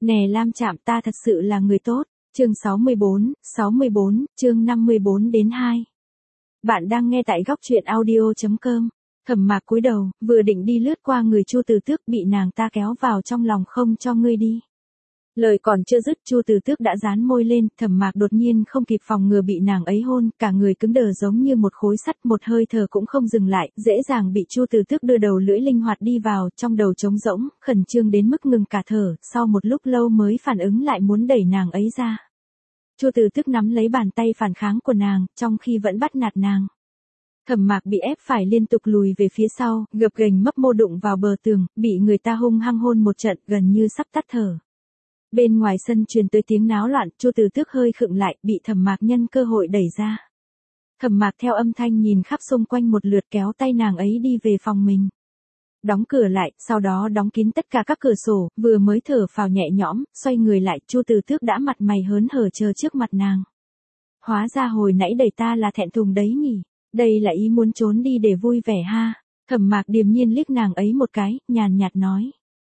Nè Lam Trạm, ta thật sự là người tốt. Chương 64, chương 54-2. Bạn đang nghe tại góc truyện audio.com. Thẩm Mạc cúi đầu, vừa định đi lướt qua người Chu Từ Tước, bị nàng ta kéo vào trong lòng. Không cho ngươi đi. Lời còn chưa dứt, Chu Từ Tước đã dán môi lên. Thẩm Mạc đột nhiên không kịp phòng ngừa bị nàng ấy hôn, cả người cứng đờ giống như một khối sắt, một hơi thở cũng không dừng lại, dễ dàng bị Chu Từ Tước đưa đầu lưỡi linh hoạt đi vào, trong đầu trống rỗng, khẩn trương đến mức ngừng cả thở, sau một lúc lâu mới phản ứng lại muốn đẩy nàng ấy ra. Chu Từ Tước nắm lấy bàn tay phản kháng của nàng, trong khi vẫn bắt nạt nàng. Thẩm Mạc bị ép phải liên tục lùi về phía sau, gập ghềnh mấp mô đụng vào bờ tường, bị người ta hung hăng hôn một trận, gần như sắp tắt thở. Bên ngoài sân truyền tới tiếng náo loạn, Chu Từ Tước hơi khựng lại, bị Thẩm Mạc nhân cơ hội đẩy ra. Thẩm Mạc theo âm thanh nhìn khắp xung quanh một lượt, kéo tay nàng ấy đi về phòng mình. Đóng cửa lại, sau đó đóng kín tất cả các cửa sổ, vừa mới thở phào nhẹ nhõm, xoay người lại, Chu Từ Tước đã mặt mày hớn hở chờ trước mặt nàng. Hóa ra hồi nãy đẩy ta là thẹn thùng đấy nhỉ, đây là ý muốn trốn đi để vui vẻ ha. Thẩm Mạc điềm nhiên liếc nàng ấy một cái, nhàn nhạt nói.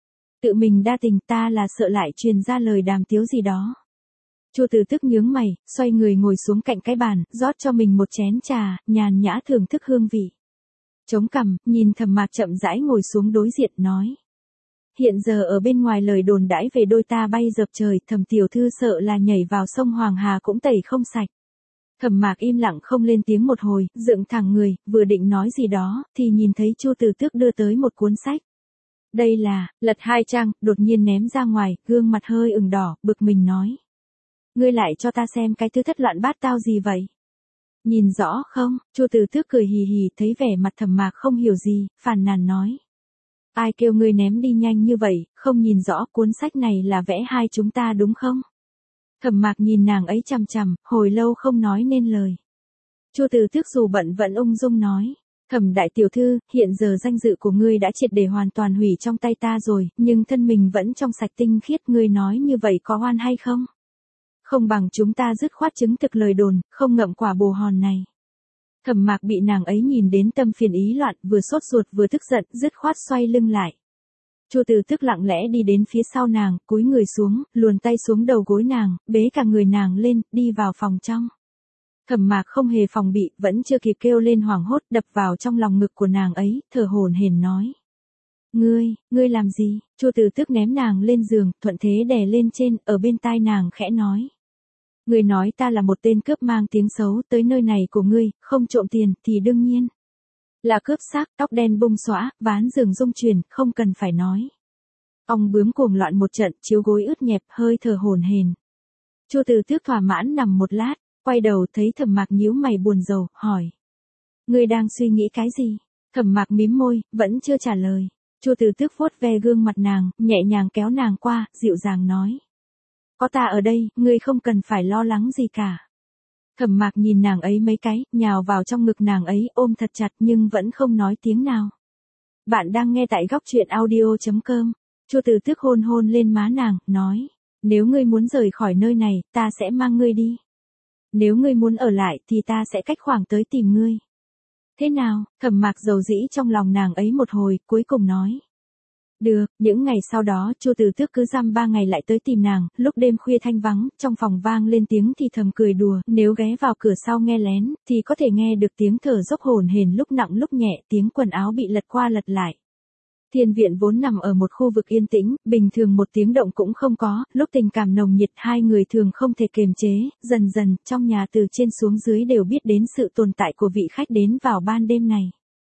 Tự mình đa tình, ta là sợ lại truyền ra lời đàm tiếu gì đó. Chu Từ Tước nhướng mày, xoay người ngồi xuống cạnh cái bàn, rót cho mình một chén trà, nhàn nhã thưởng thức hương vị. Chống cằm, nhìn Thẩm Mạc chậm rãi ngồi xuống đối diện, nói. Hiện giờ ở bên ngoài lời đồn đãi về đôi ta bay dập trời, Thẩm tiểu thư sợ là nhảy vào sông Hoàng Hà cũng tẩy không sạch. Thẩm Mạc im lặng không lên tiếng một hồi, dựng thẳng người, vừa định nói gì đó, thì nhìn thấy Chu Từ Tước đưa tới một cuốn sách. Đây là, lật 2 trang, đột nhiên ném ra ngoài, gương mặt hơi ửng đỏ, bực mình nói. Ngươi lại cho ta xem cái thứ thất loạn bát tao gì vậy? Nhìn rõ không? Chu Từ Tước cười hì hì, thấy vẻ mặt Thẩm Mạc không hiểu gì, phàn nàn nói. Ai kêu ngươi ném đi nhanh như vậy, không nhìn rõ, cuốn sách này là vẽ hai chúng ta đúng không? Thẩm Mạc nhìn nàng ấy chằm chằm, hồi lâu không nói nên lời. Chu Từ Tước dù bận vẫn ung dung nói. Thẩm đại tiểu thư, hiện giờ danh dự của ngươi đã triệt để hoàn toàn hủy trong tay ta rồi, nhưng thân mình vẫn trong sạch tinh khiết, ngươi nói như vậy có oan hay không? Không bằng chúng ta dứt khoát chứng thực lời đồn, không ngậm quả bồ hòn này. Thẩm Mạc bị nàng ấy nhìn đến tâm phiền ý loạn, vừa sốt ruột vừa tức giận, dứt khoát xoay lưng lại. Chu Từ Tước lặng lẽ đi đến phía sau nàng, cúi người xuống, luồn tay xuống đầu gối nàng, bế cả người nàng lên, đi vào phòng trong. Thẩm Mạc không hề phòng bị, vẫn chưa kịp kêu lên hoảng hốt, đập vào trong lòng ngực của nàng ấy, thở hổn hển nói. Ngươi làm gì? Chu Từ Tước ném nàng lên giường, thuận thế đè lên trên, ở bên tai nàng khẽ nói. Ngươi nói ta là một tên cướp mang tiếng xấu, tới nơi này của ngươi, không trộm tiền, thì đương nhiên là cướp xác, tóc đen bung xõa, ván giường rung chuyển, không cần phải nói. Ong bướm cuồng loạn một trận, chiếu gối ướt nhẹp, hơi thở hổn hển. Chu Từ Tước thỏa mãn nằm một lát, quay đầu thấy Thẩm Mạc nhíu mày buồn rầu, hỏi. Ngươi đang suy nghĩ cái gì? Thẩm Mạc mím môi, vẫn chưa trả lời. Chu Từ Tước vuốt ve gương mặt nàng, nhẹ nhàng kéo nàng qua, dịu dàng nói. Có ta ở đây, ngươi không cần phải lo lắng gì cả. Thẩm Mạc nhìn nàng ấy mấy cái, nhào vào trong ngực nàng ấy, ôm thật chặt nhưng vẫn không nói tiếng nào. Bạn đang nghe tại góc truyện audio.com. Chu Từ Tước hôn hôn lên má nàng, nói. Nếu ngươi muốn rời khỏi nơi này, ta sẽ mang ngươi đi. Nếu ngươi muốn ở lại thì ta sẽ cách khoảng tới tìm ngươi. Thế nào? Thẩm Mạc dầu dĩ trong lòng nàng ấy một hồi, cuối cùng nói. Được, những ngày sau đó, Chu Từ Tước cứ dăm 3 ngày lại tới tìm nàng, lúc đêm khuya thanh vắng, trong phòng vang lên tiếng thì thầm cười đùa, nếu ghé vào cửa sau nghe lén, thì có thể nghe được tiếng thở dốc hổn hển lúc nặng lúc nhẹ, tiếng quần áo bị lật qua lật lại. Thiên viện vốn nằm ở một khu vực yên tĩnh, bình thường một tiếng động cũng không có, lúc tình cảm nồng nhiệt hai người thường không thể kiềm chế, dần dần, trong nhà từ trên xuống dưới đều biết đến sự tồn tại của vị khách đến vào ban đêm này.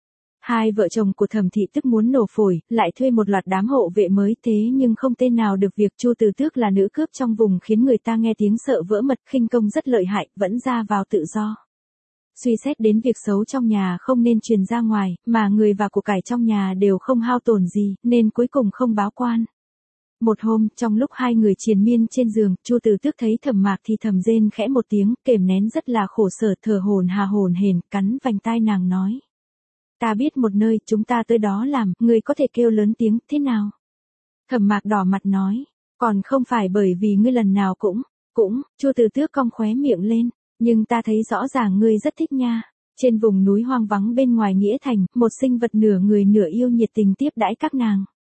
Hai vợ chồng của Thẩm thị tức muốn nổ phổi, lại thuê một loạt đám hộ vệ mới, thế nhưng không tên nào được việc Chu Từ Tước là nữ cướp trong vùng khiến người ta nghe tiếng sợ vỡ mật, khinh công rất lợi hại, vẫn ra vào tự do. Suy xét đến việc xấu trong nhà không nên truyền ra ngoài, mà người và của cải trong nhà đều không hao tổn gì, nên cuối cùng không báo quan. Một hôm, trong lúc hai người triền miên trên giường, Chu Từ Tước thấy Thẩm Mạc thì thầm rên khẽ một tiếng, kềm nén rất là khổ sở, thở hổn hển, cắn vành tai nàng nói. Ta biết một nơi, chúng ta tới đó làm, ngươi có thể kêu lớn tiếng, thế nào? Thẩm Mạc đỏ mặt nói, còn không phải bởi vì ngươi lần nào cũng, Chu Từ Tước cong khóe miệng lên, nhưng ta thấy rõ ràng ngươi rất thích nha. Trên vùng núi hoang vắng bên ngoài nghĩa thành, một sinh vật nửa người nửa yêu nhiệt tình tiếp đãi các nàng.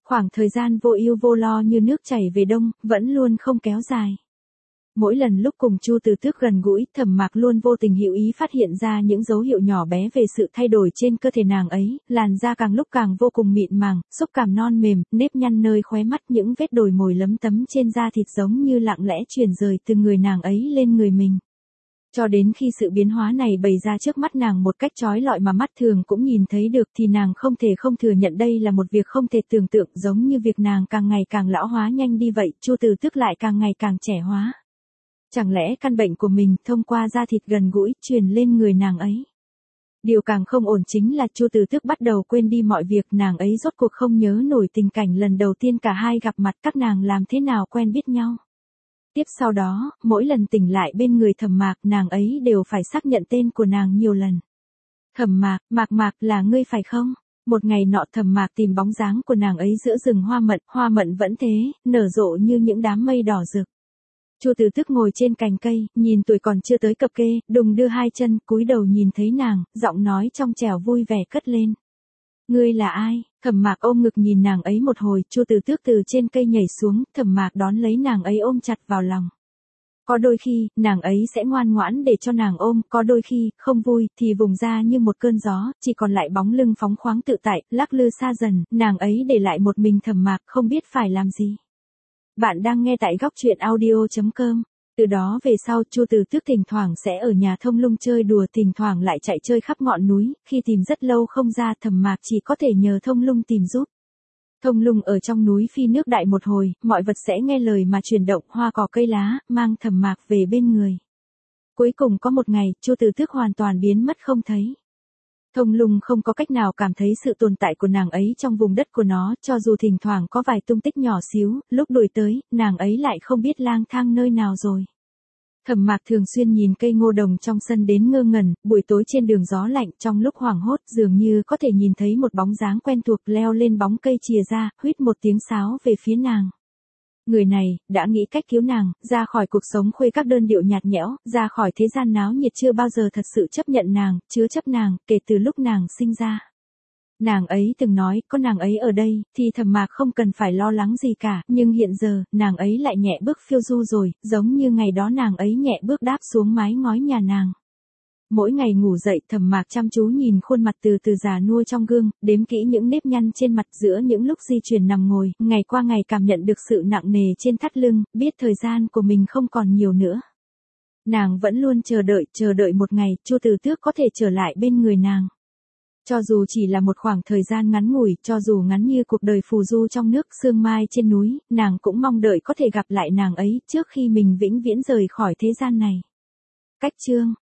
Khoảng thời gian vô ưu vô lo như nước chảy về đông, vẫn luôn không kéo dài. Mỗi lần lúc cùng Chu Từ Tước gần gũi, Thẩm Mạc luôn vô tình hữu ý phát hiện ra những dấu hiệu nhỏ bé về sự thay đổi trên cơ thể nàng ấy, làn da càng lúc càng vô cùng mịn màng, xúc cảm non mềm, nếp nhăn nơi khóe mắt, những vết đồi mồi lấm tấm trên da thịt giống như lặng lẽ chuyển rời từ người nàng ấy lên người mình. Cho đến khi sự biến hóa này bày ra trước mắt nàng một cách chói lọi mà mắt thường cũng nhìn thấy được thì nàng không thể không thừa nhận đây là một việc không thể tưởng tượng, giống như việc nàng càng ngày càng lão hóa nhanh đi vậy, Chu Từ Tước lại càng ngày càng trẻ hóa. Chẳng lẽ căn bệnh của mình thông qua da thịt gần gũi truyền lên người nàng ấy? Điều càng không ổn chính là Chu Từ Tước bắt đầu quên đi mọi việc, nàng ấy rốt cuộc không nhớ nổi tình cảnh lần đầu tiên cả hai gặp mặt, các nàng làm thế nào quen biết nhau. Tiếp sau đó, mỗi lần tỉnh lại bên người Thẩm Mạc, nàng ấy đều phải xác nhận tên của nàng nhiều lần. Thẩm Mạc, Mạc là ngươi phải không? Một ngày nọ Thẩm Mạc tìm bóng dáng của nàng ấy giữa rừng hoa mận vẫn thế, nở rộ như những đám mây đỏ rực. Chu Từ Tước ngồi trên cành cây, nhìn tuổi còn chưa tới cập kê, đùng đưa hai chân, cúi đầu nhìn thấy nàng, giọng nói trong trẻo vui vẻ cất lên. Ngươi là ai? Thẩm Mạc ôm ngực nhìn nàng ấy một hồi, Chu Từ Tước từ trên cây nhảy xuống, Thẩm Mạc đón lấy nàng ấy ôm chặt vào lòng. Có đôi khi, nàng ấy sẽ ngoan ngoãn để cho nàng ôm, có đôi khi, không vui, thì vùng ra như một cơn gió, chỉ còn lại bóng lưng phóng khoáng tự tại, lắc lư xa dần, nàng ấy để lại một mình Thẩm Mạc, không biết phải làm gì. Bạn đang nghe tại góc truyện audio.com. Từ đó về sau, Chu Từ Tước thỉnh thoảng sẽ ở nhà Thông Lung chơi đùa, thỉnh thoảng lại chạy chơi khắp ngọn núi, khi tìm rất lâu không ra, Thẩm Mạc chỉ có thể nhờ Thông Lung tìm giúp. Thông Lung ở trong núi phi nước đại một hồi, mọi vật sẽ nghe lời mà chuyển động, hoa cỏ cây lá, mang Thẩm Mạc về bên người. Cuối cùng có một ngày, Chu Từ Tước hoàn toàn biến mất không thấy. Thông Lung không có cách nào cảm thấy sự tồn tại của nàng ấy trong vùng đất của nó, cho dù thỉnh thoảng có vài tung tích nhỏ xíu, lúc đuổi tới, nàng ấy lại không biết lang thang nơi nào rồi. Thẩm Mạc thường xuyên nhìn cây ngô đồng trong sân đến ngơ ngẩn, buổi tối trên đường gió lạnh, trong lúc hoảng hốt dường như có thể nhìn thấy một bóng dáng quen thuộc leo lên bóng cây chìa ra, huýt một tiếng sáo về phía nàng. Người này, đã nghĩ cách cứu nàng, ra khỏi cuộc sống khuê các đơn điệu nhạt nhẽo, ra khỏi thế gian náo nhiệt, chưa bao giờ thật sự chấp nhận nàng, chứa chấp nàng, kể từ lúc nàng sinh ra. Nàng ấy từng nói, có nàng ấy ở đây, thì Thẩm Mạc không cần phải lo lắng gì cả, nhưng hiện giờ, nàng ấy lại nhẹ bước phiêu du rồi, giống như ngày đó nàng ấy nhẹ bước đáp xuống mái ngói nhà nàng. Mỗi ngày ngủ dậy, Thẩm Mạc chăm chú nhìn khuôn mặt từ từ già nua trong gương, đếm kỹ những nếp nhăn trên mặt giữa những lúc di chuyển nằm ngồi, ngày qua ngày cảm nhận được sự nặng nề trên thắt lưng, biết thời gian của mình không còn nhiều nữa. Nàng vẫn luôn chờ đợi một ngày, Chu Từ Tước có thể trở lại bên người nàng. Cho dù chỉ là một khoảng thời gian ngắn ngủi, cho dù ngắn như cuộc đời phù du trong nước, sương mai trên núi, nàng cũng mong đợi có thể gặp lại nàng ấy, trước khi mình vĩnh viễn rời khỏi thế gian này. Cách chương